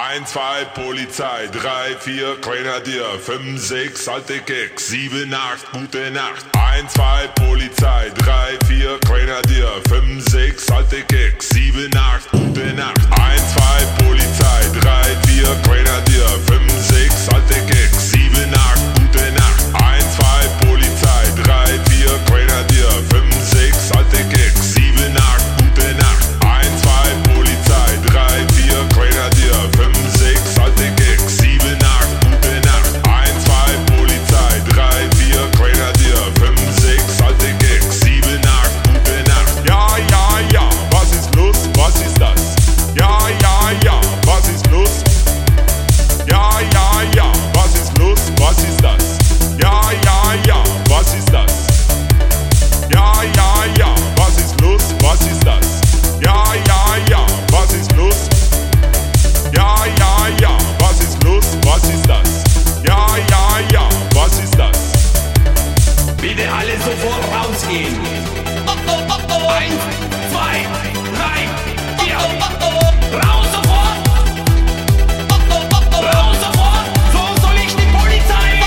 1, 2, Polizei, 3, 4, Grenadier, 5, 6, alte Keks, 7, 8, gute Nacht. 1, 2, Polizei, 3, 4, Grenadier, 5, 6, alte Keks, 7, 8, gute Nacht. 1, 2, Polizei, 3, 4, Grenadier, 5, 6, alte Keks, 7, 8, gute Nacht. 1, 2, Polizei, 3, 4, Grenadier, 5, 6, alte Keks, 7, 8, gute Nacht. 1, 2, Polizei, 3, 4, Grenadier, 5, 6, alte Keks, 7, 8, gute Nacht. 1, 2, Polizei, 3, 4, Grenadier, 5, 6, alte Keks, 7, 8, gute Nacht. Ja, ja, ja, was ist los, was ist das? Ja, ja, ja, was ist los? Ja, ja, ja, was ist los, was ist das? Ja, ja, ja, was ist das? Ja, ja, ja, was ist los, was ist das? Ja, ja, ja, was ist los? Ja, ja, ja, was ist los, was ist das? Ja, ja, ja, was ist das? Bitte alle sofort rausgehen. 1, 2, 3, 4. Raus sofort! Raus sofort! So soll ich die Polizei!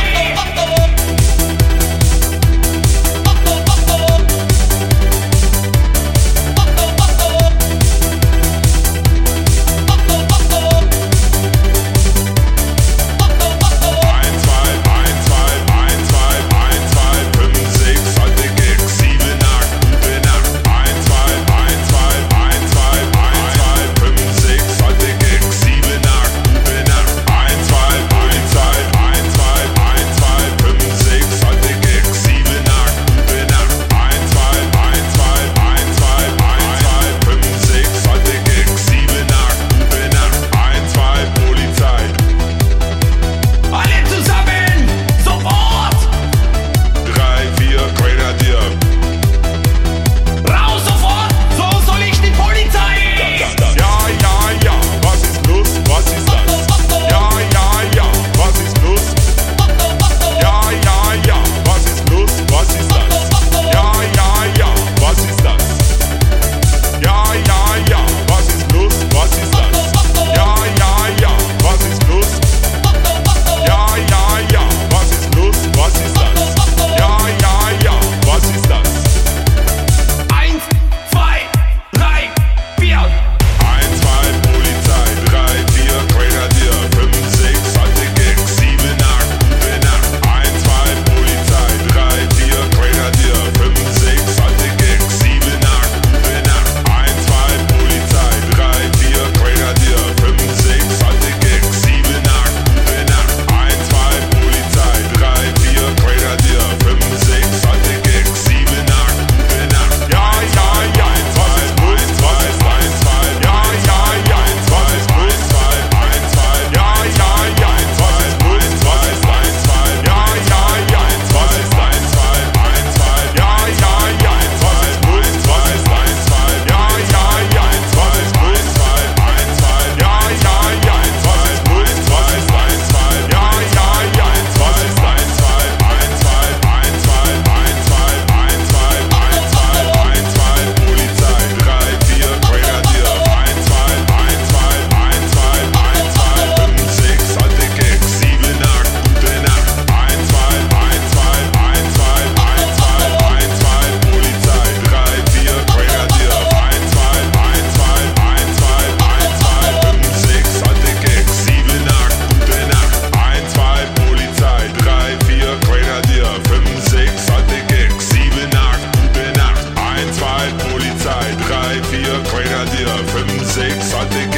Polizei, 3, 4, Grenadier, 5, 6, alte